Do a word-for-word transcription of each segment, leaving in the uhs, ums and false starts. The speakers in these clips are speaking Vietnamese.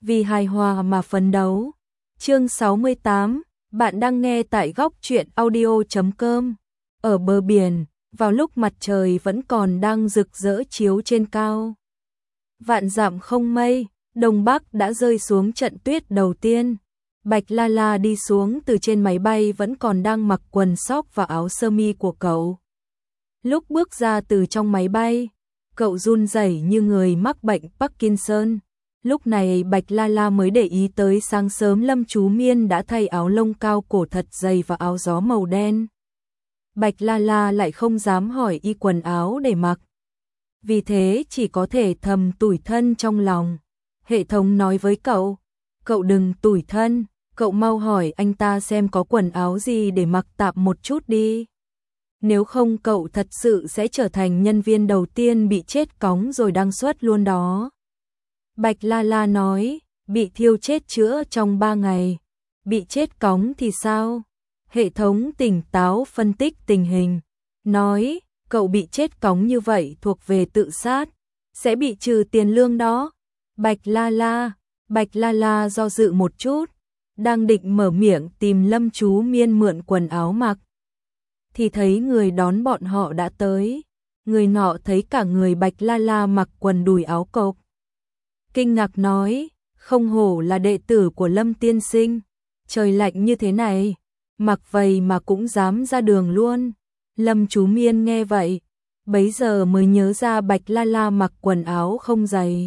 vì hài hòa mà phấn đấu. Chương sáu mươi tám, bạn đang nghe tại góc truyện audio chấm com. Ở bờ biển, vào lúc mặt trời vẫn còn đang rực rỡ chiếu trên cao. Vạn dặm không mây, Đông Bắc đã rơi xuống trận tuyết đầu tiên. Bạch La La đi xuống từ trên máy bay vẫn còn đang mặc quần sóc và áo sơ mi của cậu. Lúc bước ra từ trong máy bay, cậu run rẩy như người mắc bệnh Parkinson. Lúc này Bạch La La mới để ý tới sáng sớm Lâm Chú Miên đã thay áo lông cao cổ thật dày và áo gió màu đen. Bạch La La lại không dám hỏi y quần áo để mặc. Vì thế chỉ có thể thầm tủi thân trong lòng. Hệ thống nói với cậu, cậu đừng tủi thân, cậu mau hỏi anh ta xem có quần áo gì để mặc tạm một chút đi. Nếu không cậu thật sự sẽ trở thành nhân viên đầu tiên bị chết cóng rồi đăng xuất luôn đó. Bạch La La nói, bị thiêu chết chữa trong ba ngày. Bị chết cóng thì sao? Hệ thống tỉnh táo phân tích tình hình. Nói, cậu bị chết cóng như vậy thuộc về tự sát. Sẽ bị trừ tiền lương đó. Bạch La La, Bạch La La do dự một chút. Đang định mở miệng tìm Lâm Chú Miên mượn quần áo mặc. Thì thấy người đón bọn họ đã tới. Người nọ thấy cả người Bạch La La mặc quần đùi áo cộc. Kinh ngạc nói, không hổ là đệ tử của Lâm tiên sinh. Trời lạnh như thế này, mặc vậy mà cũng dám ra đường luôn. Lâm Chú Miên nghe vậy, bấy giờ mới nhớ ra Bạch La La mặc quần áo không dày.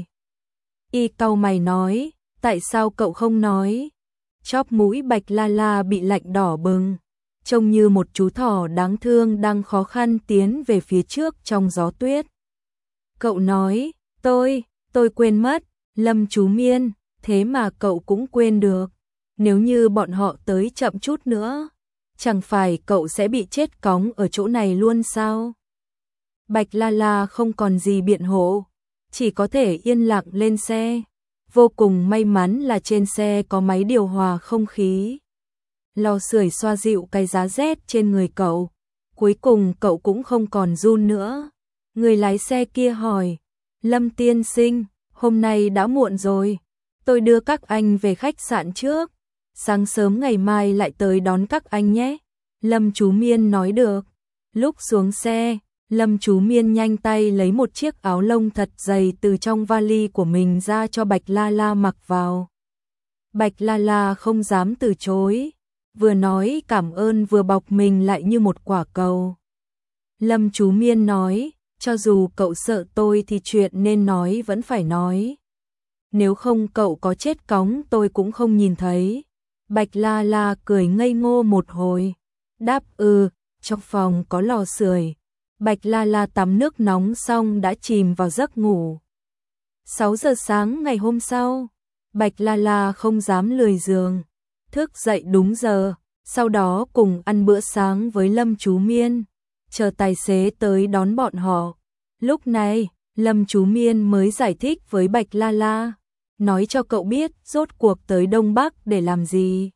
Y cau mày nói, tại sao cậu không nói? Chóp mũi Bạch La La bị lạnh đỏ bừng, trông như một chú thỏ đáng thương đang khó khăn tiến về phía trước trong gió tuyết. Cậu nói, tôi, tôi quên mất. Lâm Chú Miên, thế mà cậu cũng quên được. Nếu như bọn họ tới chậm chút nữa, chẳng phải cậu sẽ bị chết cóng ở chỗ này luôn sao? Bạch La La không còn gì biện hộ, chỉ có thể yên lặng lên xe. Vô cùng may mắn là trên xe có máy điều hòa không khí. Lò sưởi xoa dịu cái giá rét trên người cậu. Cuối cùng cậu cũng không còn run nữa. Người lái xe kia hỏi, Lâm tiên sinh, hôm nay đã muộn rồi, tôi đưa các anh về khách sạn trước, sáng sớm ngày mai lại tới đón các anh nhé. Lâm Chú Miên nói được. Lúc xuống xe, Lâm Chú Miên nhanh tay lấy một chiếc áo lông thật dày từ trong vali của mình ra cho Bạch La La mặc vào. Bạch La La không dám từ chối, vừa nói cảm ơn vừa bọc mình lại như một quả cầu. Lâm Chú Miên nói, cho dù cậu sợ tôi thì chuyện nên nói vẫn phải nói. Nếu không cậu có chết cóng tôi cũng không nhìn thấy. Bạch La La cười ngây ngô một hồi. Đáp ừ, trong phòng có lò sưởi. Bạch La La tắm nước nóng xong đã chìm vào giấc ngủ. sáu giờ sáng ngày hôm sau, Bạch La La không dám lười giường. Thức dậy đúng giờ, sau đó cùng ăn bữa sáng với Lâm Chú Miên. Chờ tài xế tới đón bọn họ. Lúc này, Lâm Chú Miên mới giải thích với Bạch La La, nói cho cậu biết rốt cuộc tới Đông Bắc để làm gì.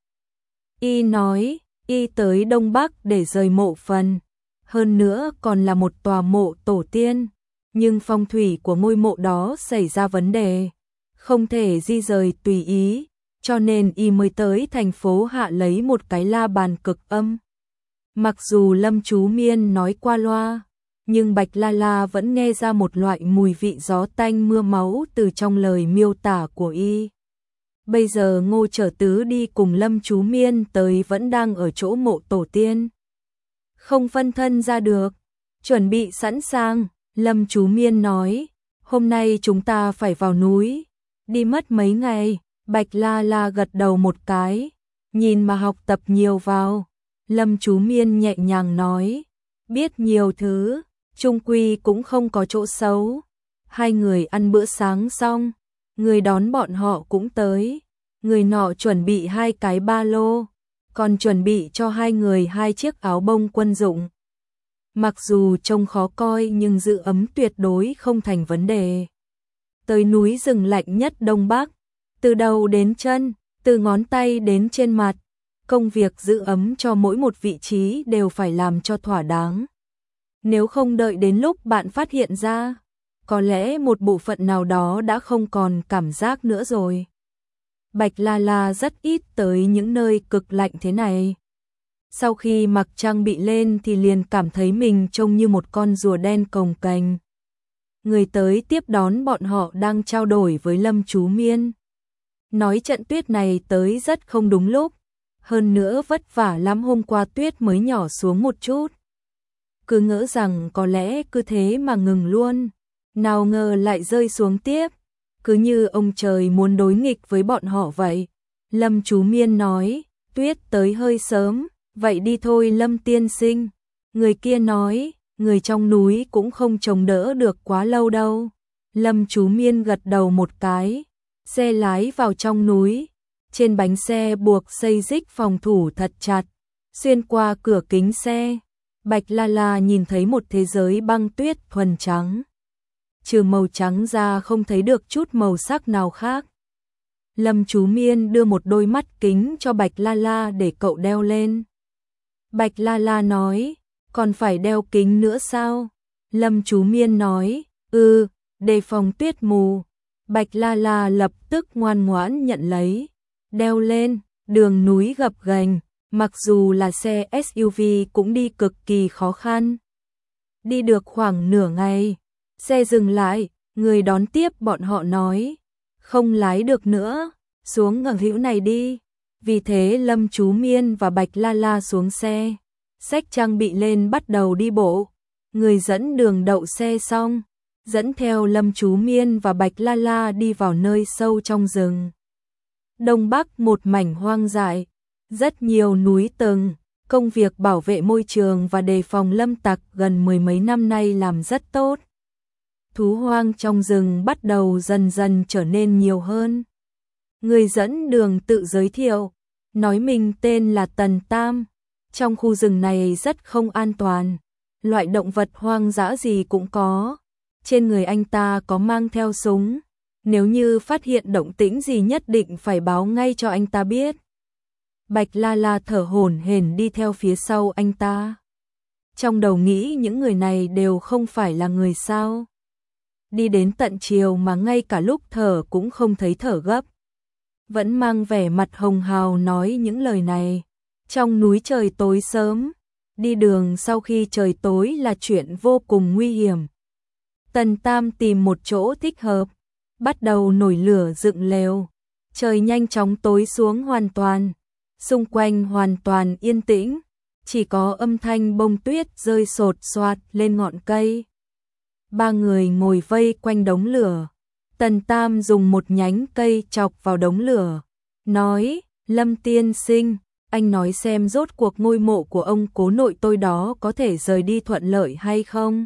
Y nói, Y tới Đông Bắc để rời mộ phần, hơn nữa còn là một tòa mộ tổ tiên, nhưng phong thủy của ngôi mộ đó xảy ra vấn đề, không thể di rời tùy ý, cho nên Y mới tới thành phố Hạ lấy một cái la bàn cực âm. Mặc dù Lâm Chú Miên nói qua loa, nhưng Bạch La La vẫn nghe ra một loại mùi vị gió tanh mưa máu từ trong lời miêu tả của Y. Bây giờ Ngô Trở Tứ đi cùng Lâm Chú Miên tới vẫn đang ở chỗ mộ tổ tiên. Không phân thân ra được, chuẩn bị sẵn sàng, Lâm Chú Miên nói, hôm nay chúng ta phải vào núi, đi mất mấy ngày. Bạch La La gật đầu một cái, nhìn mà học tập nhiều vào. Lâm Chú Miên nhẹ nhàng nói, biết nhiều thứ, chung quy cũng không có chỗ xấu. Hai người ăn bữa sáng xong, người đón bọn họ cũng tới. Người nọ chuẩn bị hai cái ba lô, còn chuẩn bị cho hai người hai chiếc áo bông quân dụng. Mặc dù trông khó coi nhưng giữ ấm tuyệt đối không thành vấn đề. Tới núi rừng lạnh nhất Đông Bắc, từ đầu đến chân, từ ngón tay đến trên mặt, công việc giữ ấm cho mỗi một vị trí đều phải làm cho thỏa đáng. Nếu không đợi đến lúc bạn phát hiện ra, có lẽ một bộ phận nào đó đã không còn cảm giác nữa rồi. Bạch La La rất ít tới những nơi cực lạnh thế này. Sau khi mặc trang bị lên thì liền cảm thấy mình trông như một con rùa đen cồng kềnh. Người tới tiếp đón bọn họ đang trao đổi với Lâm Chú Miên. Nói trận tuyết này tới rất không đúng lúc, hơn nữa vất vả lắm, hôm qua tuyết mới nhỏ xuống một chút. Cứ ngỡ rằng có lẽ cứ thế mà ngừng luôn, nào ngờ lại rơi xuống tiếp, cứ như ông trời muốn đối nghịch với bọn họ vậy. Lâm Chú Miên nói, tuyết tới hơi sớm, vậy đi thôi Lâm tiên sinh. Người kia nói, người trong núi cũng không chống đỡ được quá lâu đâu. Lâm Chú Miên gật đầu một cái, xe lái vào trong núi. Trên bánh xe buộc dây xích phòng thủ thật chặt, xuyên qua cửa kính xe, Bạch La La nhìn thấy một thế giới băng tuyết thuần trắng. Trừ màu trắng ra không thấy được chút màu sắc nào khác. Lâm Chú Miên đưa một đôi mắt kính cho Bạch La La để cậu đeo lên. Bạch La La nói, còn phải đeo kính nữa sao? Lâm Chú Miên nói, ừ, đề phòng tuyết mù. Bạch La La lập tức ngoan ngoãn nhận lấy. Đeo lên, đường núi gập ghềnh, mặc dù là xe ét u vê cũng đi cực kỳ khó khăn. Đi được khoảng nửa ngày, xe dừng lại, người đón tiếp bọn họ nói, không lái được nữa, xuống ngẩng hữu này đi. Vì thế Lâm Chú Miên và Bạch La La xuống xe, xách trang bị lên bắt đầu đi bộ. Người dẫn đường đậu xe xong, dẫn theo Lâm Chú Miên và Bạch La La đi vào nơi sâu trong rừng. Đông Bắc một mảnh hoang dại, rất nhiều núi tầng, công việc bảo vệ môi trường và đề phòng lâm tặc gần mười mấy năm nay làm rất tốt. Thú hoang trong rừng bắt đầu dần dần trở nên nhiều hơn. Người dẫn đường tự giới thiệu, nói mình tên là Tần Tam. Trong khu rừng này rất không an toàn, loại động vật hoang dã gì cũng có. Trên người anh ta có mang theo súng, nếu như phát hiện động tĩnh gì nhất định phải báo ngay cho anh ta biết. Bạch La La thở hổn hển đi theo phía sau anh ta. Trong đầu nghĩ những người này đều không phải là người sao. Đi đến tận chiều mà ngay cả lúc thở cũng không thấy thở gấp. Vẫn mang vẻ mặt hồng hào nói những lời này. Trong núi trời tối sớm, đi đường sau khi trời tối là chuyện vô cùng nguy hiểm. Tần Tam tìm một chỗ thích hợp, bắt đầu nổi lửa dựng lều. Trời nhanh chóng tối xuống hoàn toàn, xung quanh hoàn toàn yên tĩnh, chỉ có âm thanh bông tuyết rơi sột soạt lên ngọn cây. Ba người ngồi vây quanh đống lửa. Tần Tam dùng một nhánh cây chọc vào đống lửa, nói, Lâm tiên sinh, anh nói xem rốt cuộc ngôi mộ của ông cố nội tôi đó có thể rời đi thuận lợi hay không?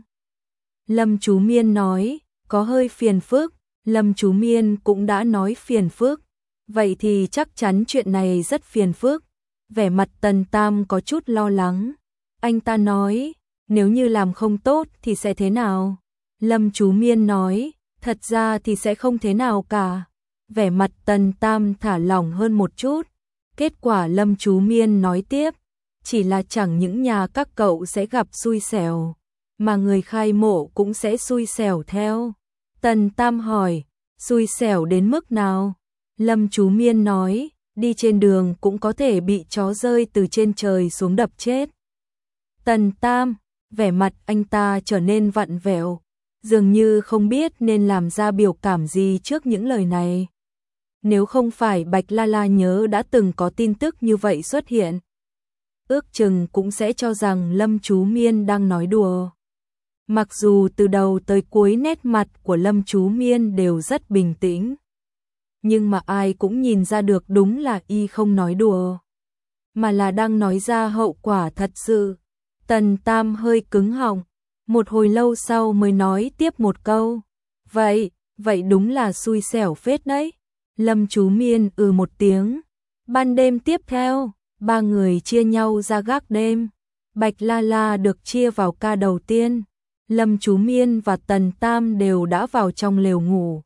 Lâm Chú Miên nói, có hơi phiền phức. Lâm Chú Miên cũng đã nói phiền phức, vậy thì chắc chắn chuyện này rất phiền phức. Vẻ mặt Tần Tam có chút lo lắng. Anh ta nói, nếu như làm không tốt thì sẽ thế nào? Lâm Chú Miên nói, thật ra thì sẽ không thế nào cả. Vẻ mặt Tần Tam thả lỏng hơn một chút. Kết quả Lâm Chú Miên nói tiếp, chỉ là chẳng những nhà các cậu sẽ gặp xui xẻo, mà người khai mộ cũng sẽ xui xẻo theo. Tần Tam hỏi, xui xẻo đến mức nào? Lâm Chú Miên nói, đi trên đường cũng có thể bị chó rơi từ trên trời xuống đập chết. Tần Tam, vẻ mặt anh ta trở nên vặn vẹo, dường như không biết nên làm ra biểu cảm gì trước những lời này. Nếu không phải Bạch La La nhớ đã từng có tin tức như vậy xuất hiện, ước chừng cũng sẽ cho rằng Lâm Chú Miên đang nói đùa. Mặc dù từ đầu tới cuối nét mặt của Lâm Chú Miên đều rất bình tĩnh, nhưng mà ai cũng nhìn ra được đúng là y không nói đùa, mà là đang nói ra hậu quả thật sự. Tần Tam hơi cứng họng, một hồi lâu sau mới nói tiếp một câu, vậy, vậy đúng là xui xẻo phết đấy. Lâm Chú Miên ừ một tiếng. Ban đêm tiếp theo, ba người chia nhau ra gác đêm. Bạch La La được chia vào ca đầu tiên. Lâm Chú Miên và Tần Tam đều đã vào trong lều ngủ.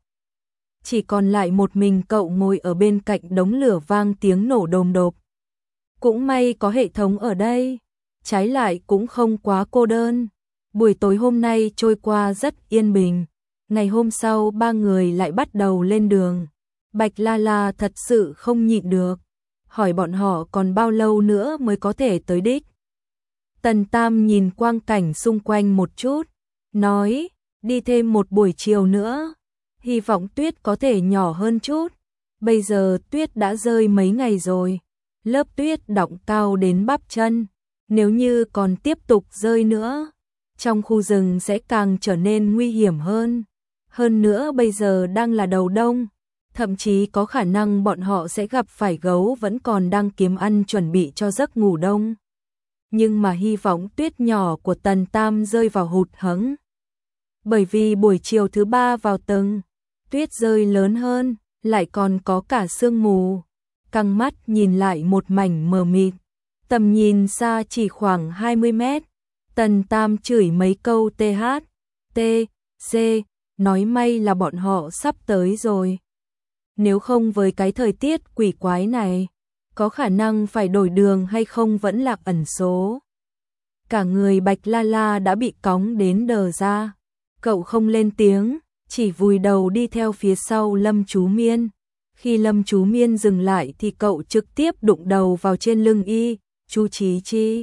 Chỉ còn lại một mình cậu ngồi ở bên cạnh đống lửa vang tiếng nổ đồm đột. Cũng may có hệ thống ở đây, trái lại cũng không quá cô đơn. Buổi tối hôm nay trôi qua rất yên bình. Ngày hôm sau ba người lại bắt đầu lên đường. Bạch La La thật sự không nhịn được, hỏi bọn họ còn bao lâu nữa mới có thể tới đích. Tần Tam nhìn quang cảnh xung quanh một chút, nói, đi thêm một buổi chiều nữa, hy vọng tuyết có thể nhỏ hơn chút. Bây giờ tuyết đã rơi mấy ngày rồi, lớp tuyết đọng cao đến bắp chân, nếu như còn tiếp tục rơi nữa, trong khu rừng sẽ càng trở nên nguy hiểm hơn. Hơn nữa bây giờ đang là đầu đông, thậm chí có khả năng bọn họ sẽ gặp phải gấu vẫn còn đang kiếm ăn chuẩn bị cho giấc ngủ đông. Nhưng mà hy vọng tuyết nhỏ của Tần Tam rơi vào hụt hẫng. Bởi vì buổi chiều thứ ba vào từng, tuyết rơi lớn hơn, lại còn có cả sương mù. Căng mắt nhìn lại một mảnh mờ mịt, tầm nhìn xa chỉ khoảng hai mươi mét. Tần Tam chửi mấy câu th, t, c, nói may là bọn họ sắp tới rồi. Nếu không với cái thời tiết quỷ quái này, có khả năng phải đổi đường hay không vẫn là ẩn số. Cả người Bạch La La đã bị cóng đến đờ ra. Cậu không lên tiếng, chỉ vùi đầu đi theo phía sau Lâm Chú Miên. Khi Lâm Chú Miên dừng lại thì cậu trực tiếp đụng đầu vào trên lưng y, Chu Chí Chi.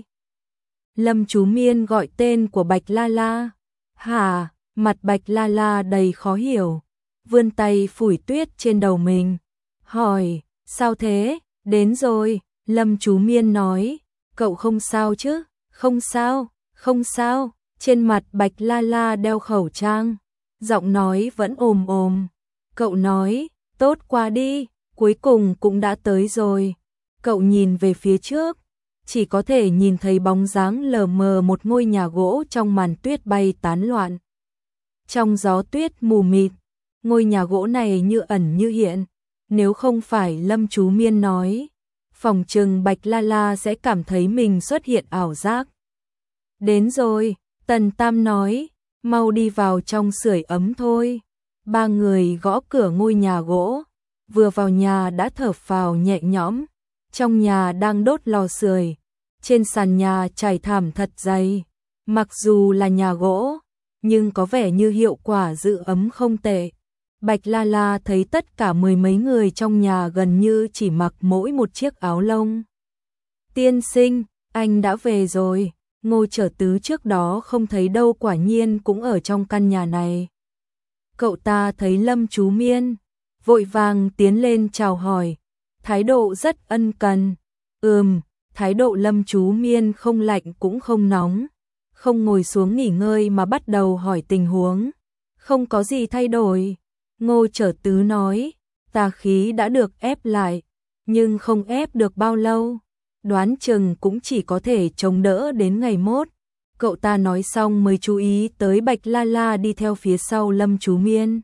Lâm Chú Miên gọi tên của Bạch La La. Hả? Mặt Bạch La La đầy khó hiểu, vươn tay phủi tuyết trên đầu mình, hỏi, sao thế? Đến rồi, Lâm Chú Miên nói, cậu không sao chứ? Không sao, không sao. Trên mặt Bạch La La đeo khẩu trang, giọng nói vẫn ồm ồm. Cậu nói, tốt quá đi, cuối cùng cũng đã tới rồi. Cậu nhìn về phía trước, chỉ có thể nhìn thấy bóng dáng lờ mờ một ngôi nhà gỗ trong màn tuyết bay tán loạn. Trong gió tuyết mù mịt, ngôi nhà gỗ này như ẩn như hiện. Nếu không phải Lâm Chú Miên nói, phòng trừng Bạch La La sẽ cảm thấy mình xuất hiện ảo giác. Đến rồi, Tần Tam nói, mau đi vào trong sưởi ấm thôi. Ba người gõ cửa ngôi nhà gỗ, vừa vào nhà đã thở phào nhẹ nhõm. Trong nhà đang đốt lò sưởi, trên sàn nhà trải thảm thật dày. Mặc dù là nhà gỗ, nhưng có vẻ như hiệu quả giữ ấm không tệ. Bạch La La thấy tất cả mười mấy người trong nhà gần như chỉ mặc mỗi một chiếc áo lông. Tiên sinh, anh đã về rồi. Ngô Trở Tứ trước đó không thấy đâu, quả nhiên cũng ở trong căn nhà này. Cậu ta thấy Lâm Chú Miên, vội vàng tiến lên chào hỏi, thái độ rất ân cần. Ừm, thái độ Lâm Chú Miên không lạnh cũng không nóng, không ngồi xuống nghỉ ngơi mà bắt đầu hỏi tình huống. Không có gì thay đổi, Ngô Trở Tứ nói, tà khí đã được ép lại, nhưng không ép được bao lâu. Đoán chừng cũng chỉ có thể chống đỡ đến ngày mốt. Cậu ta nói xong mới chú ý tới Bạch La La đi theo phía sau Lâm Chú Miên.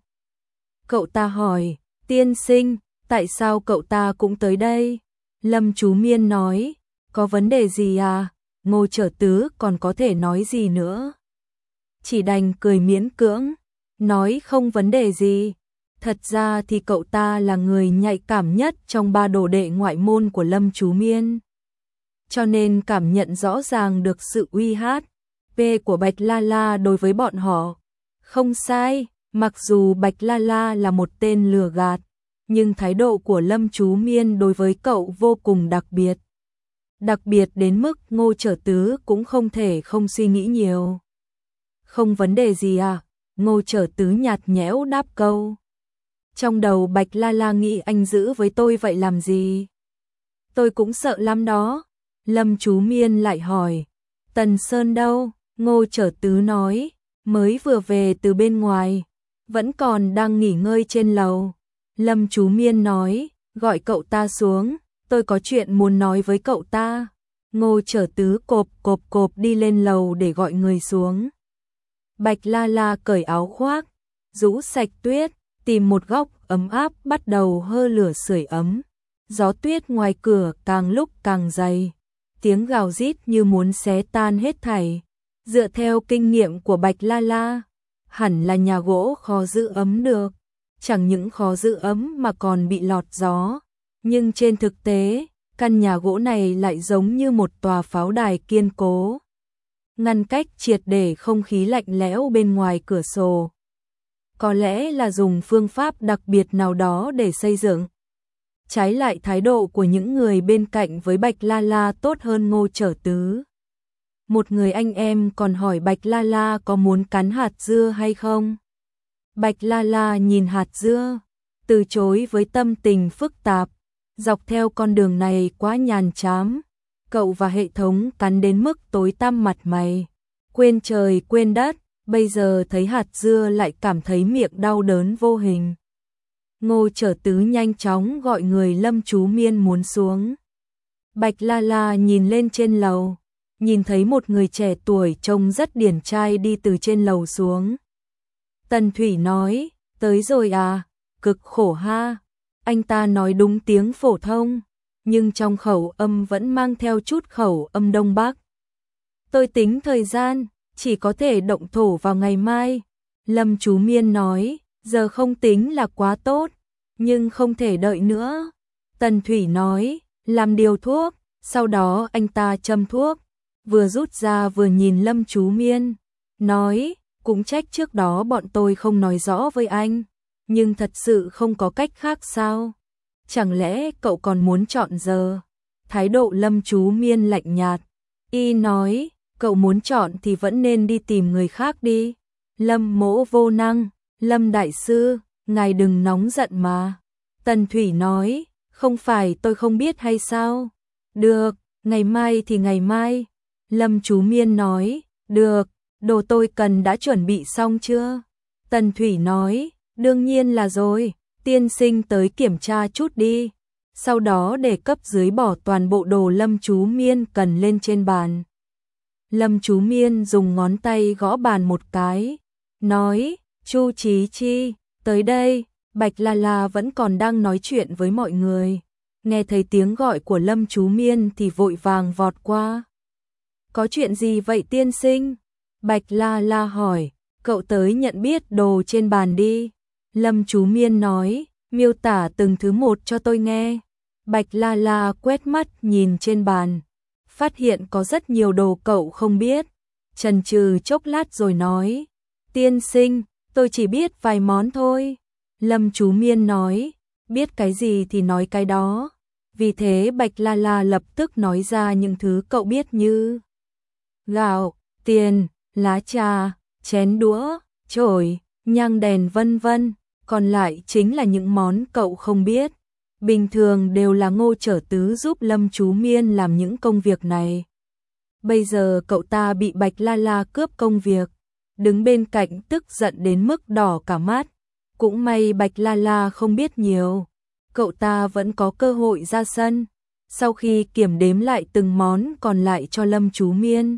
Cậu ta hỏi, tiên sinh, tại sao cậu ta cũng tới đây? Lâm Chú Miên nói, có vấn đề gì à? Ngô Trở Tứ còn có thể nói gì nữa? Chỉ đành cười miễn cưỡng, nói không vấn đề gì. Thật ra thì cậu ta là người nhạy cảm nhất trong ba đồ đệ ngoại môn của Lâm Chú Miên, cho nên cảm nhận rõ ràng được sự uy hát về của Bạch La La đối với bọn họ. Không sai, mặc dù Bạch La La là một tên lừa gạt, nhưng thái độ của Lâm Chú Miên đối với cậu vô cùng đặc biệt. Đặc biệt đến mức Ngô Trở Tứ cũng không thể không suy nghĩ nhiều. Không vấn đề gì à? Ngô Trở Tứ nhạt nhẽo đáp câu. Trong đầu Bạch La La nghĩ anh giữ với tôi vậy làm gì? Tôi cũng sợ lắm đó. Lâm Chú Miên lại hỏi, Tần Sơn đâu? Ngô Trở Tứ nói, mới vừa về từ bên ngoài, vẫn còn đang nghỉ ngơi trên lầu. Lâm Chú Miên nói, gọi cậu ta xuống, tôi có chuyện muốn nói với cậu ta. Ngô Trở Tứ cộp cộp cộp đi lên lầu để gọi người xuống. Bạch La La cởi áo khoác, rũ sạch tuyết, tìm một góc ấm áp bắt đầu hơ lửa sưởi ấm. Gió tuyết ngoài cửa càng lúc càng dày, tiếng gào rít như muốn xé tan hết thảy. Dựa theo kinh nghiệm của Bạch La La, hẳn là nhà gỗ khó giữ ấm được, chẳng những khó giữ ấm mà còn bị lọt gió. Nhưng trên thực tế, căn nhà gỗ này lại giống như một tòa pháo đài kiên cố, ngăn cách triệt để không khí lạnh lẽo bên ngoài cửa sổ. có lẽ là dùng phương pháp đặc biệt nào đó để xây dựng. Trái lại thái độ của những người bên cạnh với Bạch La La tốt hơn Ngô Chở Tứ. Một người anh em còn hỏi Bạch La La có muốn cắn hạt dưa hay không. Bạch La La nhìn hạt dưa, từ chối với tâm tình phức tạp. Dọc theo con đường này quá nhàm chán, cậu và hệ thống cắn đến mức tối tăm mặt mày, quên trời quên đất, bây giờ thấy hạt dưa lại cảm thấy miệng đau đớn vô hình. Ngô Chở Tứ nhanh chóng gọi người Lâm Chú Miên muốn xuống. Bạch La La nhìn lên trên lầu, nhìn thấy một người trẻ tuổi trông rất điển trai đi từ trên lầu xuống. Tần Thủy nói, tới rồi à, cực khổ ha. Anh ta nói đúng tiếng phổ thông, nhưng trong khẩu âm vẫn mang theo chút khẩu âm Đông Bắc. Tôi tính thời gian, chỉ có thể động thổ vào ngày mai. Lâm Chú Miên nói, giờ không tính là quá tốt, nhưng không thể đợi nữa. Tần Thủy nói, làm điều thuốc, sau đó anh ta châm thuốc, vừa rút ra vừa nhìn Lâm Chú Miên, nói, cũng trách trước đó bọn tôi không nói rõ với anh, nhưng thật sự không có cách khác sao? Chẳng lẽ cậu còn muốn chọn giờ? Thái độ Lâm Chú Miên lạnh nhạt, y nói, cậu muốn chọn thì vẫn nên đi tìm người khác đi. Lâm Mỗ vô năng, Lâm Đại Sư, ngài đừng nóng giận mà. Tần Thủy nói, không phải tôi không biết hay sao? Được, ngày mai thì ngày mai. Lâm Chú Miên nói, được, đồ tôi cần đã chuẩn bị xong chưa? Tần Thủy nói, đương nhiên là rồi, tiên sinh tới kiểm tra chút đi. Sau đó để cấp dưới bỏ toàn bộ đồ Lâm Chú Miên cần lên trên bàn. Lâm Chú Miên dùng ngón tay gõ bàn một cái, nói, Chu Chí Chi, tới đây. Bạch La La vẫn còn đang nói chuyện với mọi người, nghe thấy tiếng gọi của Lâm Chú Miên thì vội vàng vọt qua. Có chuyện gì vậy tiên sinh? Bạch La La hỏi, cậu tới nhận biết đồ trên bàn đi. Lâm Chú Miên nói, miêu tả từng thứ một cho tôi nghe. Bạch La La quét mắt nhìn trên bàn, phát hiện có rất nhiều đồ cậu không biết. Chần chừ chốc lát rồi nói, tiên sinh, tôi chỉ biết vài món thôi. Lâm Chú Miên nói, biết cái gì thì nói cái đó. Vì thế Bạch La La lập tức nói ra những thứ cậu biết như gạo, tiền, lá trà, chén đũa, chổi, nhang đèn vân vân. Còn lại chính là những món cậu không biết. Bình thường đều là Ngô Chở Tứ giúp Lâm Chú Miên làm những công việc này. Bây giờ cậu ta bị Bạch La La cướp công việc, đứng bên cạnh tức giận đến mức đỏ cả mắt. Cũng may Bạch La La không biết nhiều, cậu ta vẫn có cơ hội ra sân. Sau khi kiểm đếm lại từng món còn lại cho Lâm Chú Miên,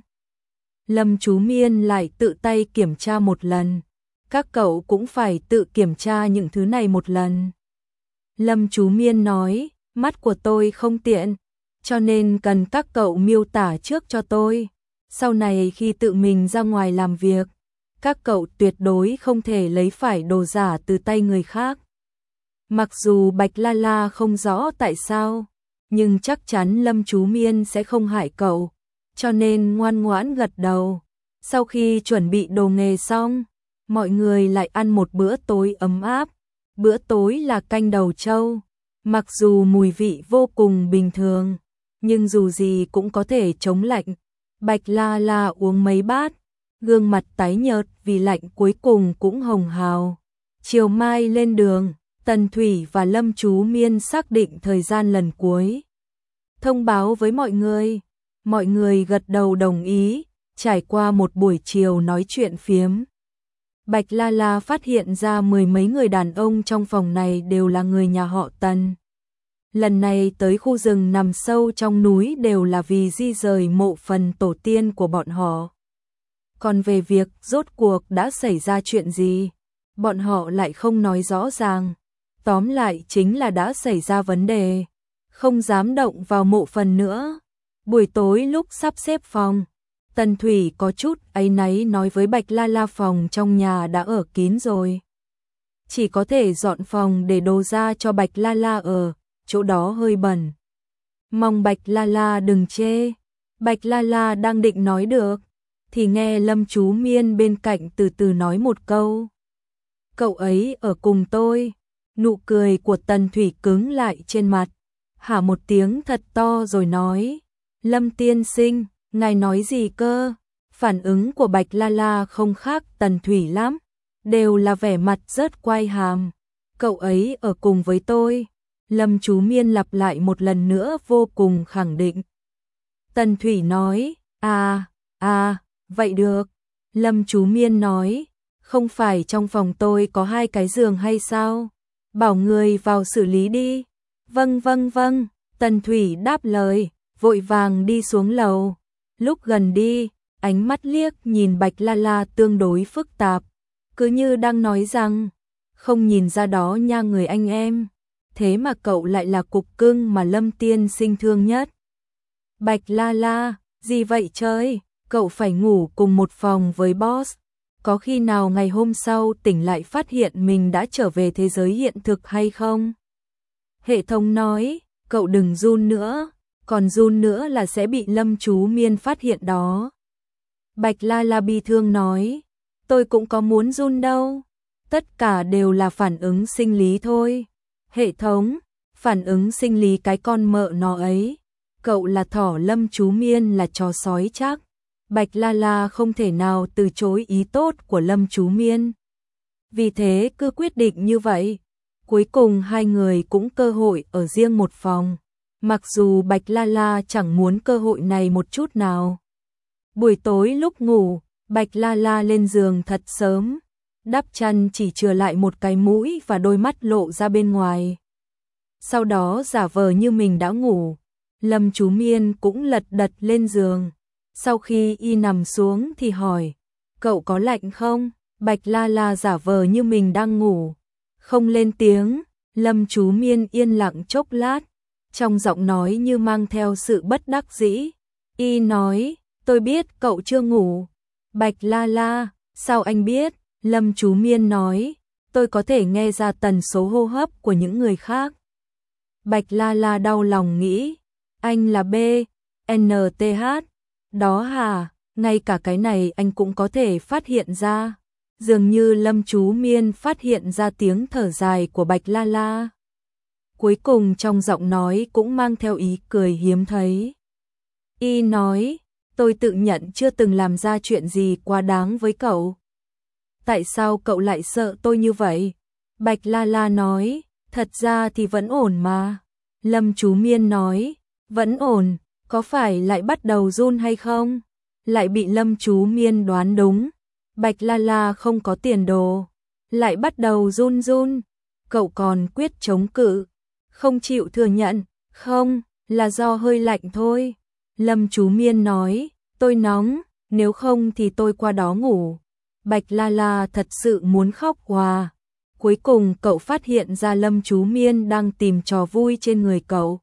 Lâm Chú Miên lại tự tay kiểm tra một lần. Các cậu cũng phải tự kiểm tra những thứ này một lần. Lâm Chú Miên nói, mắt của tôi không tiện, cho nên cần các cậu miêu tả trước cho tôi. Sau này khi tự mình ra ngoài làm việc, các cậu tuyệt đối không thể lấy phải đồ giả từ tay người khác. Mặc dù Bạch La La không rõ tại sao, nhưng chắc chắn Lâm Chú Miên sẽ không hại cậu, cho nên ngoan ngoãn gật đầu. Sau khi chuẩn bị đồ nghề xong, mọi người lại ăn một bữa tối ấm áp. Bữa tối là canh đầu trâu, mặc dù mùi vị vô cùng bình thường, nhưng dù gì cũng có thể chống lạnh. Bạch La La uống mấy bát, gương mặt tái nhợt vì lạnh cuối cùng cũng hồng hào. Chiều mai lên đường, Tần Thủy và Lâm Chú Miên xác định thời gian lần cuối. Thông báo với mọi người, mọi người gật đầu đồng ý, trải qua một buổi chiều nói chuyện phiếm. Bạch La La phát hiện ra mười mấy người đàn ông trong phòng này đều là người nhà họ Tần. Lần này tới khu rừng nằm sâu trong núi đều là vì di rời mộ phần tổ tiên của bọn họ. Còn về việc rốt cuộc đã xảy ra chuyện gì, bọn họ lại không nói rõ ràng. Tóm lại chính là đã xảy ra vấn đề, không dám động vào mộ phần nữa. Buổi tối lúc sắp xếp phòng, Tần Thủy có chút áy náy nói với Bạch La La phòng trong nhà đã ở kín rồi, chỉ có thể dọn phòng để đồ ra cho Bạch La La ở, chỗ đó hơi bẩn. Mong Bạch La La đừng chê. Bạch La La đang định nói được, thì nghe Lâm Chú Miên bên cạnh từ từ nói một câu. cậu ấy ở cùng tôi. Nụ cười của Tần Thủy cứng lại trên mặt, hả một tiếng thật to rồi nói, Lâm tiên sinh, ngài nói gì cơ? Phản ứng của Bạch La La không khác Tần Thủy lắm, đều là vẻ mặt rất quai hàm. Cậu ấy ở cùng với tôi. Lâm Chú Miên lặp lại một lần nữa vô cùng khẳng định. Tần Thủy nói, à, à, vậy được. Lâm Chú Miên nói, không phải trong phòng tôi có hai cái giường hay sao? Bảo người vào xử lý đi. Vâng vâng vâng, Tần Thủy đáp lời, vội vàng đi xuống lầu. Lúc gần đi, ánh mắt liếc nhìn Bạch La La tương đối phức tạp, cứ như đang nói rằng, không nhìn ra đó nha người anh em, thế mà cậu lại là cục cưng mà Lâm tiên sinh thương nhất. Bạch La La, gì vậy trời, cậu phải ngủ cùng một phòng với boss, có khi nào ngày hôm sau tỉnh lại phát hiện mình đã trở về thế giới hiện thực hay không? Hệ thống nói, cậu đừng run nữa, còn run nữa là sẽ bị Lâm Chú Miên phát hiện đó. Bạch La La bi thương nói, tôi cũng có muốn run đâu, tất cả đều là phản ứng sinh lý thôi. Hệ thống, phản ứng sinh lý cái con mợ nó ấy, cậu là thỏ Lâm Chú Miên là chó sói chắc. Bạch La La không thể nào từ chối ý tốt của Lâm Chú Miên, vì thế cứ quyết định như vậy. Cuối cùng hai người cũng cơ hội ở riêng một phòng, mặc dù Bạch La La chẳng muốn cơ hội này một chút nào. Buổi tối lúc ngủ, Bạch La La lên giường thật sớm, đắp chăn chỉ chừa lại một cái mũi và đôi mắt lộ ra bên ngoài. Sau đó giả vờ như mình đã ngủ. Lâm Chú Miên cũng lật đật lên giường. Sau khi y nằm xuống thì hỏi, cậu có lạnh không? Bạch La La giả vờ như mình đang ngủ, không lên tiếng. Lâm Chú Miên yên lặng chốc lát, trong giọng nói như mang theo sự bất đắc dĩ. Y nói, tôi biết cậu chưa ngủ. Bạch La La, sao anh biết? Lâm Chú Miên nói, tôi có thể nghe ra tần số hô hấp của những người khác. Bạch La La đau lòng nghĩ, anh là B, N T H, đó hả, ngay cả cái này anh cũng có thể phát hiện ra. Dường như Lâm Chú Miên phát hiện ra tiếng thở dài của Bạch La La. Cuối cùng trong giọng nói cũng mang theo ý cười hiếm thấy. Y nói, tôi tự nhận chưa từng làm ra chuyện gì quá đáng với cậu. Tại sao cậu lại sợ tôi như vậy? Bạch La La nói, thật ra thì vẫn ổn mà. Lâm Chú Miên nói, vẫn ổn, có phải lại bắt đầu run hay không? Lại bị Lâm Chú Miên đoán đúng. Bạch La La không có tiền đồ, lại bắt đầu run run. Cậu còn quyết chống cự, không chịu thừa nhận, không, là do hơi lạnh thôi. Lâm Chú Miên nói, tôi nóng, nếu không thì tôi qua đó ngủ. Bạch La La thật sự muốn khóc hòa. Cuối cùng cậu phát hiện ra Lâm Chú Miên đang tìm trò vui trên người cậu.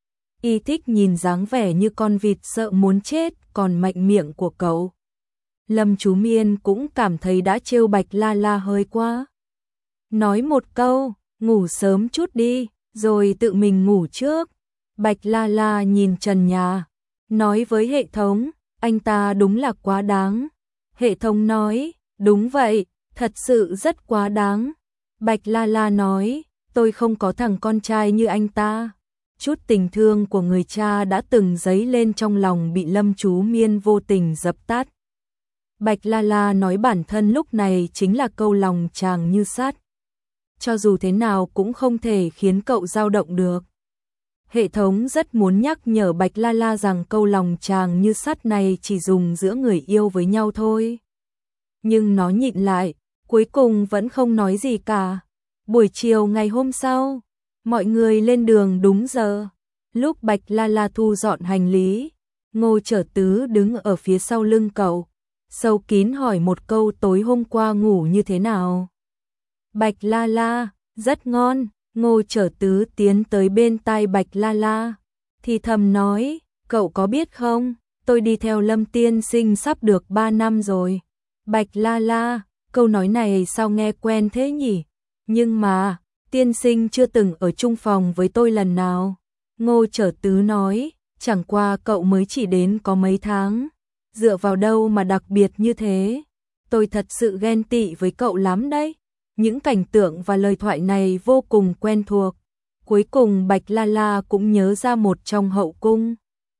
Y thích nhìn dáng vẻ như con vịt sợ muốn chết còn mạnh miệng của cậu. Lâm Chú Miên cũng cảm thấy đã trêu Bạch La La hơi quá. Nói một câu, ngủ sớm chút đi, rồi tự mình ngủ trước. Bạch La La nhìn trần nhà, nói với hệ thống, anh ta đúng là quá đáng. Hệ thống nói, đúng vậy, thật sự rất quá đáng. Bạch La La nói, tôi không có thằng con trai như anh ta. Chút tình thương của người cha đã từng dấy lên trong lòng bị Lâm Chú Miên vô tình dập tắt. Bạch La La nói bản thân lúc này chính là câu lòng chàng như sắt. Cho dù thế nào cũng không thể khiến cậu dao động được. Hệ thống rất muốn nhắc nhở Bạch La La rằng câu lòng chàng như sắt này chỉ dùng giữa người yêu với nhau thôi. Nhưng nó nhịn lại, cuối cùng vẫn không nói gì cả. Buổi chiều ngày hôm sau, mọi người lên đường đúng giờ. Lúc Bạch La La thu dọn hành lý, Ngô Chở Tứ đứng ở phía sau lưng cậu, sâu kín hỏi một câu tối hôm qua ngủ như thế nào. Bạch La La, rất ngon. Ngô Chở Tứ tiến tới bên tai Bạch La La, thì thầm nói, cậu có biết không, tôi đi theo Lâm tiên sinh sắp được ba năm rồi. Bạch La La, câu nói này sao nghe quen thế nhỉ? Nhưng mà, tiên sinh chưa từng ở chung phòng với tôi lần nào. Ngô Chở Tứ nói, chẳng qua cậu mới chỉ đến có mấy tháng. Dựa vào đâu mà đặc biệt như thế? Tôi thật sự ghen tị với cậu lắm đấy. Những cảnh tượng và lời thoại này vô cùng quen thuộc. Cuối cùng Bạch La La cũng nhớ ra một trong hậu cung.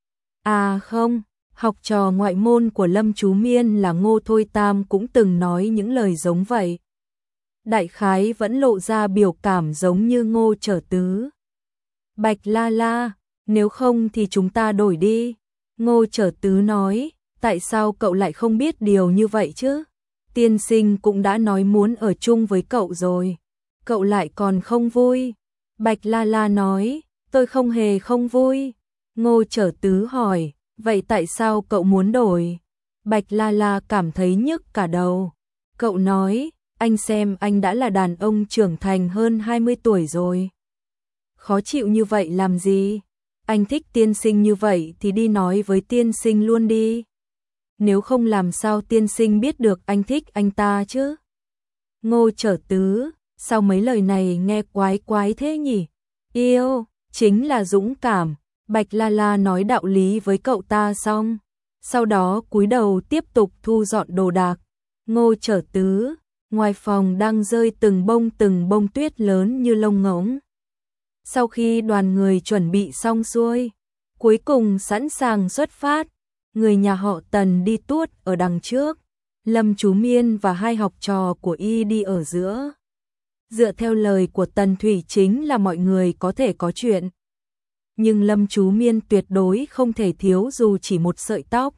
À không, học trò ngoại môn của Lâm Chú Miên là Ngô Thôi Tam cũng từng nói những lời giống vậy. Đại khái vẫn lộ ra biểu cảm giống như Ngô Trở Tứ. Bạch La La, nếu không thì chúng ta đổi đi. Ngô Trở Tứ nói, tại sao cậu lại không biết điều như vậy chứ? Tiên sinh cũng đã nói muốn ở chung với cậu rồi. Cậu lại còn không vui. Bạch La La nói, tôi không hề không vui. Ngô Trở Tứ hỏi, vậy tại sao cậu muốn đổi? Bạch La La cảm thấy nhức cả đầu. Cậu nói, anh xem anh đã là đàn ông trưởng thành hơn hai mươi tuổi rồi. Khó chịu như vậy làm gì? Anh thích tiên sinh như vậy thì đi nói với tiên sinh luôn đi. Nếu không làm sao tiên sinh biết được anh thích anh ta chứ? Ngô Trở Tứ, sao mấy lời này nghe quái quái thế nhỉ? Yêu, chính là dũng cảm. Bạch La La nói đạo lý với cậu ta xong. Sau đó cúi đầu tiếp tục thu dọn đồ đạc. Ngô Trở Tứ, ngoài phòng đang rơi từng bông từng bông tuyết lớn như lông ngỗng. Sau khi đoàn người chuẩn bị xong xuôi, cuối cùng sẵn sàng xuất phát, người nhà họ Tần đi tuốt ở đằng trước, Lâm Chú Miên và hai học trò của y đi ở giữa. Dựa theo lời của Tần Thủy chính là mọi người có thể có chuyện. Nhưng Lâm Chú Miên tuyệt đối không thể thiếu dù chỉ một sợi tóc.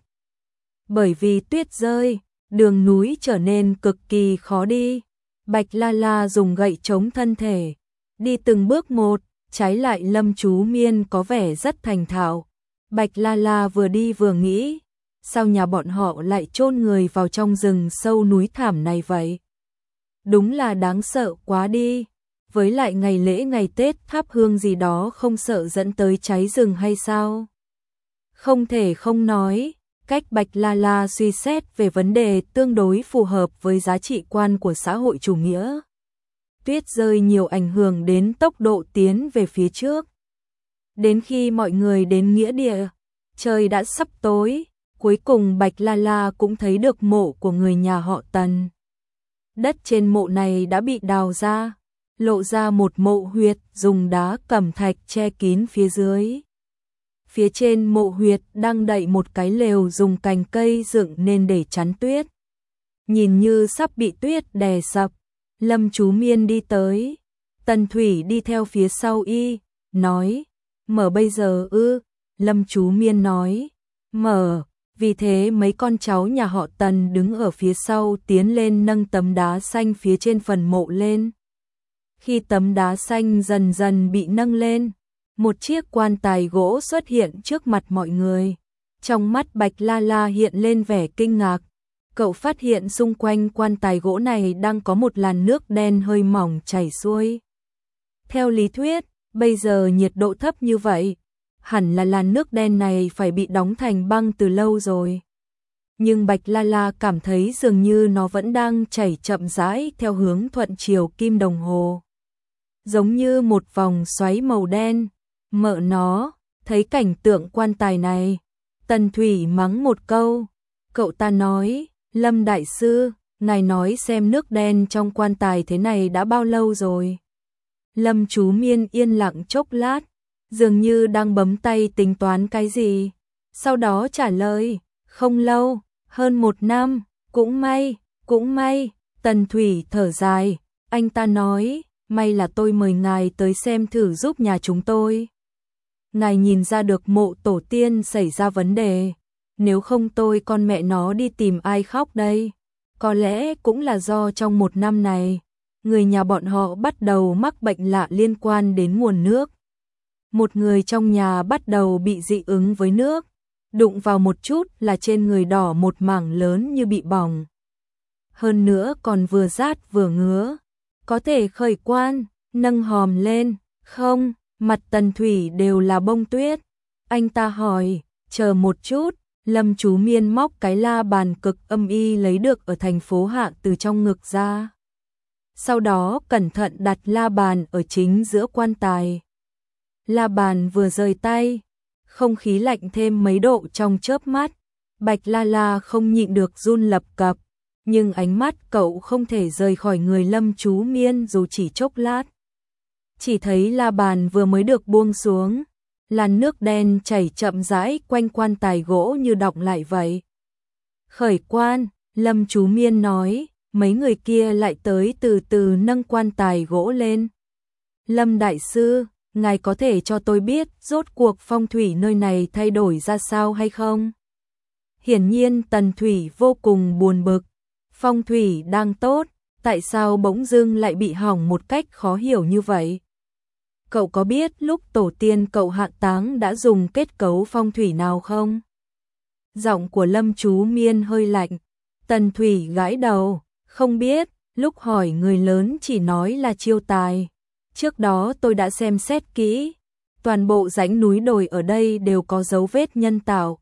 Bởi vì tuyết rơi, đường núi trở nên cực kỳ khó đi. Bạch La La dùng gậy chống thân thể, đi từng bước một, trái lại Lâm Chú Miên có vẻ rất thành thạo. Bạch La La vừa đi vừa nghĩ, sao nhà bọn họ lại chôn người vào trong rừng sâu núi thảm này vậy? Đúng là đáng sợ quá đi. Với lại ngày lễ ngày Tết thắp hương gì đó không sợ dẫn tới cháy rừng hay sao? Không thể không nói, cách Bạch La La suy xét về vấn đề tương đối phù hợp với giá trị quan của xã hội chủ nghĩa. Tuyết rơi nhiều ảnh hưởng đến tốc độ tiến về phía trước. Đến khi mọi người đến nghĩa địa, trời đã sắp tối, cuối cùng Bạch La La cũng thấy được mộ của người nhà họ Tần. Đất trên mộ này đã bị đào ra, lộ ra một mộ huyệt dùng đá cẩm thạch che kín phía dưới. Phía trên mộ huyệt đang đậy một cái lều dùng cành cây dựng nên để chắn tuyết. Nhìn như sắp bị tuyết đè sập, Lâm Chú Miên đi tới, Tần Thủy đi theo phía sau y, nói, mở bây giờ ư? Lâm Chú Miên nói, mở. Vì thế mấy con cháu nhà họ Tần đứng ở phía sau tiến lên nâng tấm đá xanh phía trên phần mộ lên. Khi tấm đá xanh dần dần bị nâng lên, một chiếc quan tài gỗ xuất hiện trước mặt mọi người. Trong mắt Bạch La La hiện lên vẻ kinh ngạc. Cậu phát hiện xung quanh quan tài gỗ này đang có một làn nước đen hơi mỏng chảy xuôi. Theo lý thuyết, bây giờ nhiệt độ thấp như vậy, hẳn là làn nước đen này phải bị đóng thành băng từ lâu rồi. Nhưng Bạch La La cảm thấy dường như nó vẫn đang chảy chậm rãi theo hướng thuận chiều kim đồng hồ. Giống như một vòng xoáy màu đen. Mợ nó, thấy cảnh tượng quan tài này, Tần Thủy mắng một câu. Cậu ta nói, Lâm Đại Sư, ngài nói xem nước đen trong quan tài thế này đã bao lâu rồi. Lâm Chú Miên yên lặng chốc lát, dường như đang bấm tay tính toán cái gì. Sau đó trả lời, không lâu, hơn một năm, cũng may, cũng may. Tần Thủy thở dài, anh ta nói, may là tôi mời ngài tới xem thử giúp nhà chúng tôi. Ngài nhìn ra được mộ tổ tiên xảy ra vấn đề, nếu không tôi con mẹ nó đi tìm ai khóc đây. Có lẽ cũng là do trong một năm này, người nhà bọn họ bắt đầu mắc bệnh lạ liên quan đến nguồn nước. Một người trong nhà bắt đầu bị dị ứng với nước, đụng vào một chút là trên người đỏ một mảng lớn như bị bỏng. Hơn nữa còn vừa rát vừa ngứa. Có thể khởi quan, nâng hòm lên, không, mặt Tần Thủy đều là bông tuyết. Anh ta hỏi, chờ một chút, Lâm Chú Miên móc cái la bàn cực âm y lấy được ở thành phố Hạ từ trong ngực ra. Sau đó cẩn thận đặt la bàn ở chính giữa quan tài. La bàn vừa rời tay, không khí lạnh thêm mấy độ trong chớp mắt. Bạch La La không nhịn được run lập cập. nhưng ánh mắt cậu không thể rời khỏi người Lâm Chú Miên dù chỉ chốc lát. Chỉ thấy la bàn vừa mới được buông xuống, làn nước đen chảy chậm rãi quanh quan tài gỗ như đọng lại vậy. Khởi quan, Lâm Chú Miên nói, mấy người kia lại tới từ từ nâng quan tài gỗ lên. Lâm Đại Sư, ngài có thể cho tôi biết rốt cuộc phong thủy nơi này thay đổi ra sao hay không? Hiển nhiên Tần Thủy vô cùng buồn bực. Phong thủy đang tốt, tại sao bỗng dưng lại bị hỏng một cách khó hiểu như vậy? Cậu có biết lúc tổ tiên cậu hạ táng đã dùng kết cấu phong thủy nào không? Giọng của Lâm Chú Miên hơi lạnh. Tần Thủy gãi đầu, không biết, lúc hỏi người lớn chỉ nói là chiêu tài. Trước đó tôi đã xem xét kỹ, toàn bộ rãnh núi đồi ở đây đều có dấu vết nhân tạo.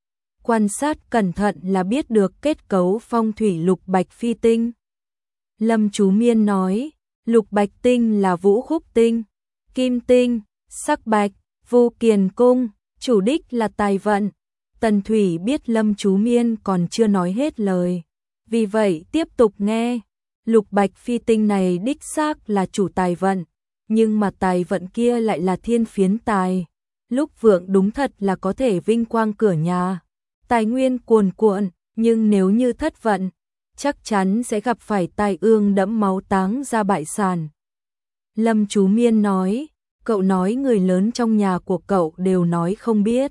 Quan sát cẩn thận là biết được kết cấu phong thủy lục bạch phi tinh. Lâm Chú Miên nói, lục bạch tinh là vũ khúc tinh, kim tinh, sắc bạch, vô kiền cung, chủ đích là tài vận. Tần Thủy biết Lâm Chú Miên còn chưa nói hết lời, vì vậy tiếp tục nghe. Lục bạch phi tinh này đích xác là chủ tài vận, nhưng mà tài vận kia lại là thiên phiến tài. Lúc vượng đúng thật là có thể vinh quang cửa nhà, tài nguyên cuồn cuộn, nhưng nếu như thất vận, chắc chắn sẽ gặp phải tai ương đẫm máu táng ra bại sản. Lâm Chú Miên nói, cậu nói người lớn trong nhà của cậu đều nói không biết.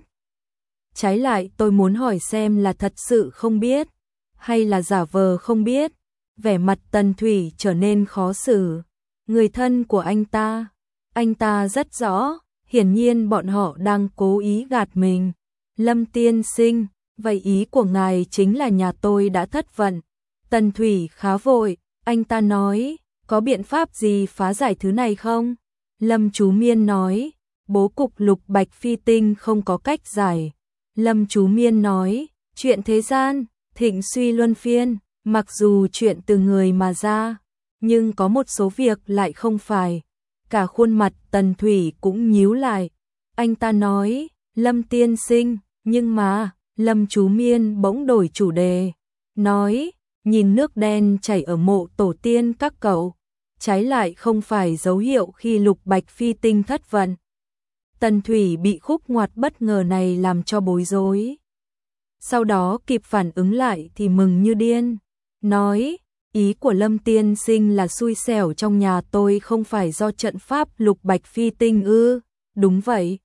Trái lại tôi muốn hỏi xem là thật sự không biết, hay là giả vờ không biết. Vẻ mặt Tần Thủy trở nên khó xử. Người thân của anh ta, anh ta rất rõ, hiển nhiên bọn họ đang cố ý gạt mình. Lâm tiên sinh, vậy ý của ngài chính là nhà tôi đã thất vận. Tần Thủy khá vội, anh ta nói, có biện pháp gì phá giải thứ này không? Lâm Chú Miên nói, bố cục lục bạch phi tinh không có cách giải. Lâm Chú Miên nói, chuyện thế gian, thịnh suy luân phiên, mặc dù chuyện từ người mà ra, nhưng có một số việc lại không phải. Cả khuôn mặt Tần Thủy cũng nhíu lại. Anh ta nói, Lâm tiên sinh, nhưng mà, Lâm Chú Miên bỗng đổi chủ đề. Nói, nhìn nước đen chảy ở mộ tổ tiên các cậu, trái lại không phải dấu hiệu khi lục bạch phi tinh thất vận. Tần Thủy bị khúc ngoặt bất ngờ này làm cho bối rối. Sau đó kịp phản ứng lại thì mừng như điên. Nói, ý của Lâm tiên sinh là xui xẻo trong nhà tôi không phải do trận pháp lục bạch phi tinh ư? Đúng vậy.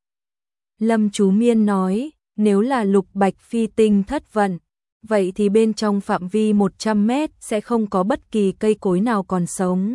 Lâm Chú Miên nói, nếu là lục bạch phi tinh thất vận, vậy thì bên trong phạm vi một trăm mét sẽ không có bất kỳ cây cối nào còn sống.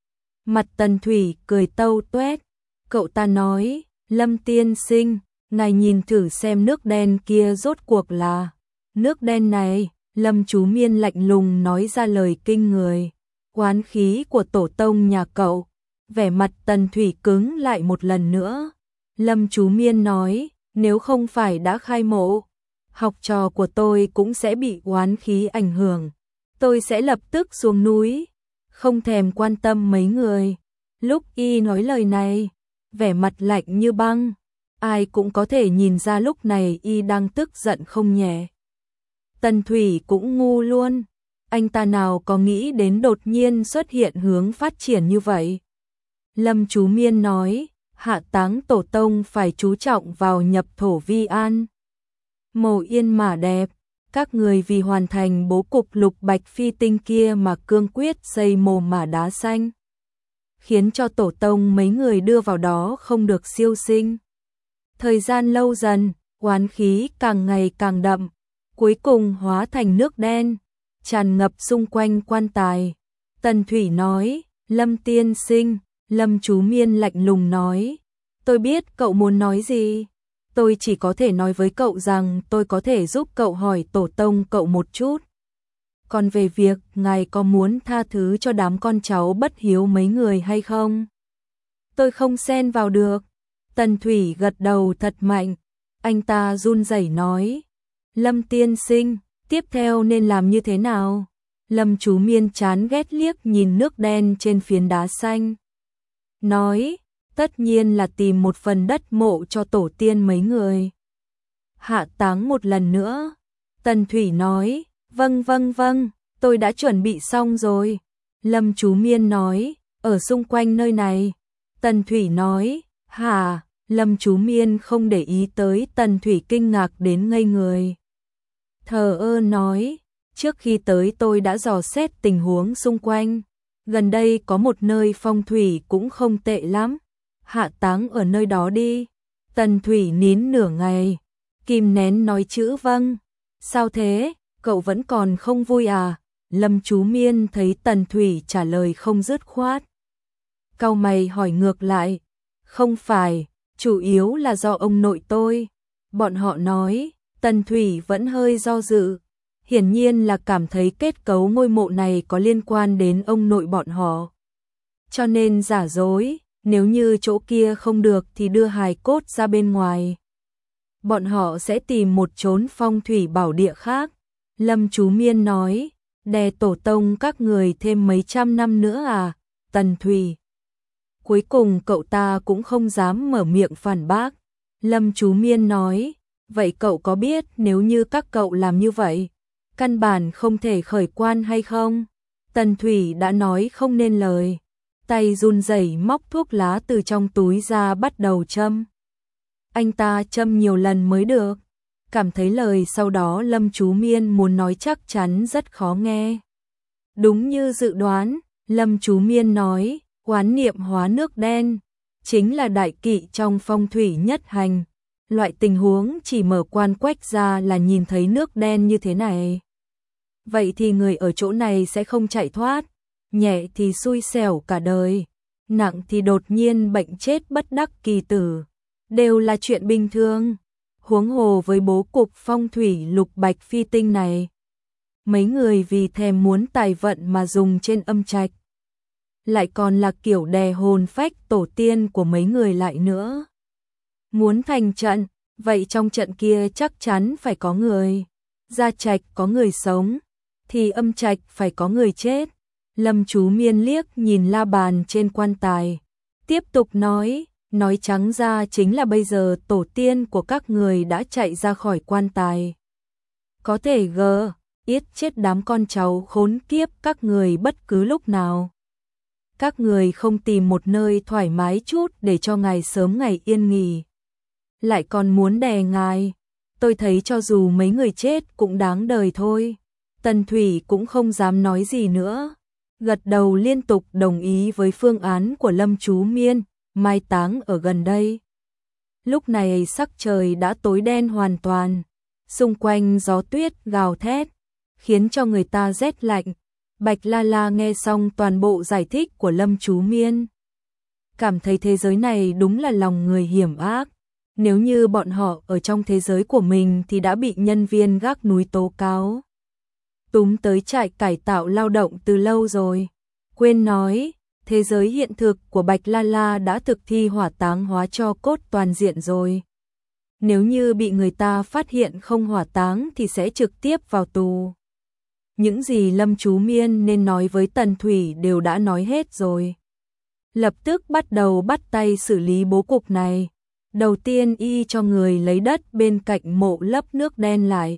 Mặt Tần Thủy cười tâu tuét. Cậu ta nói, Lâm tiên sinh, ngài nhìn thử xem nước đen kia rốt cuộc là. Nước đen này, Lâm Chú Miên lạnh lùng nói ra lời kinh người. Oán khí của tổ tông nhà cậu. Vẻ mặt Tần Thủy cứng lại một lần nữa. Lâm Chú Miên nói, nếu không phải đã khai mộ, học trò của tôi cũng sẽ bị oán khí ảnh hưởng. Tôi sẽ lập tức xuống núi, không thèm quan tâm mấy người. Lúc y nói lời này, vẻ mặt lạnh như băng, ai cũng có thể nhìn ra lúc này y đang tức giận không nhẹ. Tần Thủy cũng ngu luôn, anh ta nào có nghĩ đến đột nhiên xuất hiện hướng phát triển như vậy. Lâm Chú Miên nói, hạ táng tổ tông phải chú trọng vào nhập thổ vi an. Mồ yên mà đẹp, các người vì hoàn thành bố cục lục bạch phi tinh kia mà cương quyết xây mồ mả đá xanh, khiến cho tổ tông mấy người đưa vào đó không được siêu sinh. Thời gian lâu dần, oán khí càng ngày càng đậm, cuối cùng hóa thành nước đen, tràn ngập xung quanh quan tài. Tần Thủy nói, Lâm tiên sinh. Lâm Chú Miên lạnh lùng nói, tôi biết cậu muốn nói gì. Tôi chỉ có thể nói với cậu rằng tôi có thể giúp cậu hỏi tổ tông cậu một chút. Còn về việc ngài có muốn tha thứ cho đám con cháu bất hiếu mấy người hay không? Tôi không xen vào được. Tần Thủy gật đầu thật mạnh. Anh ta run rẩy nói, Lâm tiên sinh, tiếp theo nên làm như thế nào? Lâm Chú Miên chán ghét liếc nhìn nước đen trên phiến đá xanh. Nói, tất nhiên là tìm một phần đất mộ cho tổ tiên mấy người. Hạ táng một lần nữa. Tần Thủy nói, vâng vâng vâng, Tôi đã chuẩn bị xong rồi. Lâm Chú Miên nói, ở xung quanh nơi này. Tần Thủy nói, hả? Lâm Chú Miên không để ý tới Tần Thủy kinh ngạc đến ngây người. Thờ ơ nói, trước khi tới tôi đã dò xét tình huống xung quanh. Gần đây có một nơi phong thủy cũng không tệ lắm. Hạ táng ở nơi đó đi. Tần Thủy nín nửa ngày, kìm nén nói chữ vâng. Sao thế, cậu vẫn còn không vui à? Lâm Chú Miên thấy Tần Thủy trả lời không dứt khoát. Cau mày hỏi ngược lại, không phải, chủ yếu là do ông nội tôi. Bọn họ nói, Tần Thủy vẫn hơi do dự. Hiển nhiên là cảm thấy kết cấu ngôi mộ này có liên quan đến ông nội bọn họ. Cho nên giả dối, nếu như chỗ kia không được thì đưa hài cốt ra bên ngoài. Bọn họ sẽ tìm một chốn phong thủy bảo địa khác. Lâm Chú Miên nói, đè tổ tông các người thêm mấy trăm năm nữa à? Tần Thủy. Cuối cùng cậu ta cũng không dám mở miệng phản bác. Lâm Chú Miên nói, vậy cậu có biết nếu như các cậu làm như vậy, căn bản không thể khởi quan hay không? Tần Thủy đã nói không nên lời. Tay run rẩy móc thuốc lá từ trong túi ra bắt đầu châm. Anh ta châm nhiều lần mới được. Cảm thấy lời sau đó Lâm Chú Miên muốn nói chắc chắn rất khó nghe. Đúng như dự đoán, Lâm Chú Miên nói, oán niệm hóa nước đen, chính là đại kỵ trong phong thủy nhất hành. Loại tình huống chỉ mở quan quách ra là nhìn thấy nước đen như thế này. Vậy thì người ở chỗ này sẽ không chạy thoát, nhẹ thì xui xẻo cả đời, nặng thì đột nhiên bệnh chết bất đắc kỳ tử, đều là chuyện bình thường. Huống hồ với bố cục phong thủy lục bạch phi tinh này, mấy người vì thèm muốn tài vận mà dùng trên âm trạch, lại còn là kiểu đè hồn phách tổ tiên của mấy người lại nữa. Muốn thành trận, vậy trong trận kia chắc chắn phải có người, gia trạch có người sống, thì âm trạch phải có người chết. Lâm Chú Miên liếc nhìn la bàn trên quan tài, tiếp tục nói, nói trắng ra chính là bây giờ tổ tiên của các người đã chạy ra khỏi quan tài. Có thể gờ, yết chết đám con cháu khốn kiếp các người bất cứ lúc nào. Các người không tìm một nơi thoải mái chút để cho ngài sớm ngày yên nghỉ, lại còn muốn đè ngài. Tôi thấy cho dù mấy người chết cũng đáng đời thôi. Tần Thủy cũng không dám nói gì nữa, gật đầu liên tục đồng ý với phương án của Lâm Chú Miên, mai táng ở gần đây. Lúc này sắc trời đã tối đen hoàn toàn, xung quanh gió tuyết gào thét, khiến cho người ta rét lạnh. Bạch La La nghe xong toàn bộ giải thích của Lâm Chú Miên, cảm thấy thế giới này đúng là lòng người hiểm ác. Nếu như bọn họ ở trong thế giới của mình thì đã bị nhân viên gác núi tố cáo, túm tới trại cải tạo lao động từ lâu rồi. Quên nói, thế giới hiện thực của Bạch La La đã thực thi hỏa táng hóa tro cốt toàn diện rồi. Nếu như bị người ta phát hiện không hỏa táng thì sẽ trực tiếp vào tù. Những gì Lâm Chú Miên nên nói với Tần Thủy đều đã nói hết rồi. Lập tức bắt đầu bắt tay xử lý bố cục này. Đầu tiên y cho người lấy đất bên cạnh mộ lấp nước đen lại.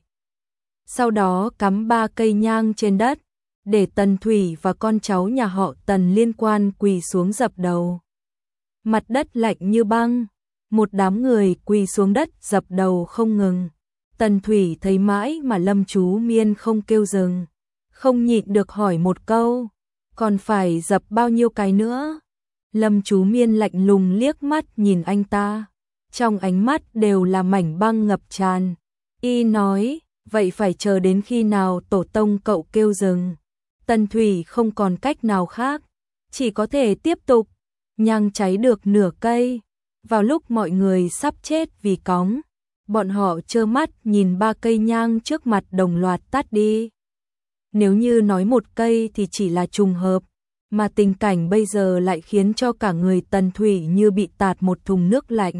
Sau đó cắm ba cây nhang trên đất, để Tần Thủy và con cháu nhà họ Tần liên quan quỳ xuống dập đầu. Mặt đất lạnh như băng, một đám người quỳ xuống đất dập đầu không ngừng. Tần Thủy thấy mãi mà Lâm Chú Miên không kêu dừng, không nhịn được hỏi một câu, còn phải dập bao nhiêu cái nữa? Lâm Chú Miên lạnh lùng liếc mắt nhìn anh ta, trong ánh mắt đều là mảnh băng ngập tràn. Y nói, vậy phải chờ đến khi nào tổ tông cậu kêu dừng? Tần Thủy không còn cách nào khác, chỉ có thể tiếp tục. Nhang cháy được nửa cây, vào lúc mọi người sắp chết vì cóng, bọn họ trơ mắt nhìn ba cây nhang trước mặt đồng loạt tắt đi. Nếu như nói một cây thì chỉ là trùng hợp, mà tình cảnh bây giờ lại khiến cho cả người Tần Thủy như bị tạt một thùng nước lạnh.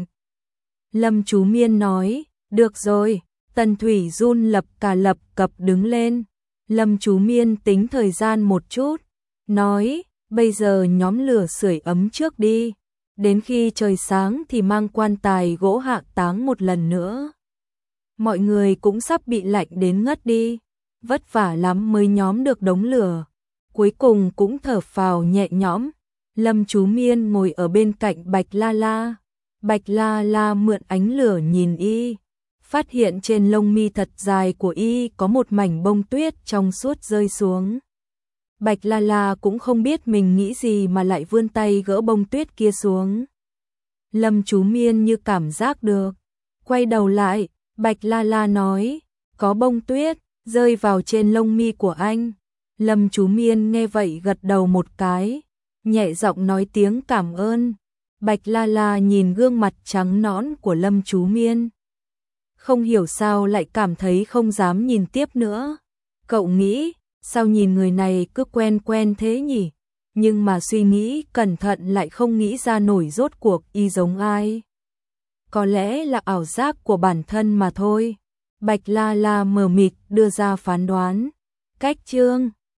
Lâm Chú Miên nói, được rồi. Tần Thủy run lập cả lập cập đứng lên. Lâm Chú Miên tính thời gian một chút, nói, bây giờ nhóm lửa sưởi ấm trước đi, đến khi trời sáng thì mang quan tài gỗ hạ táng một lần nữa. Mọi người cũng sắp bị lạnh đến ngất đi. vất vả lắm mới nhóm được đống lửa, cuối cùng cũng thở phào nhẹ nhõm. Lâm Chú Miên ngồi ở bên cạnh Bạch La La, Bạch La La mượn ánh lửa nhìn y, phát hiện trên lông mi thật dài của y có một mảnh bông tuyết trong suốt rơi xuống. Bạch La La cũng không biết mình nghĩ gì mà lại vươn tay gỡ bông tuyết kia xuống. Lâm Chú Miên như cảm giác được, quay đầu lại, Bạch La La nói, có bông tuyết rơi vào trên lông mi của anh. Lâm Chú Miên nghe vậy gật đầu một cái, nhẹ giọng nói tiếng cảm ơn. Bạch La La nhìn gương mặt trắng nõn của Lâm Chú Miên, không hiểu sao lại cảm thấy không dám nhìn tiếp nữa. Cậu nghĩ, sao nhìn người này cứ quen quen thế nhỉ? Nhưng mà suy nghĩ cẩn thận lại không nghĩ ra nổi rốt cuộc y giống ai. Có lẽ là ảo giác của bản thân mà thôi. Bạch La La mờ mịt đưa ra phán đoán. Cách chương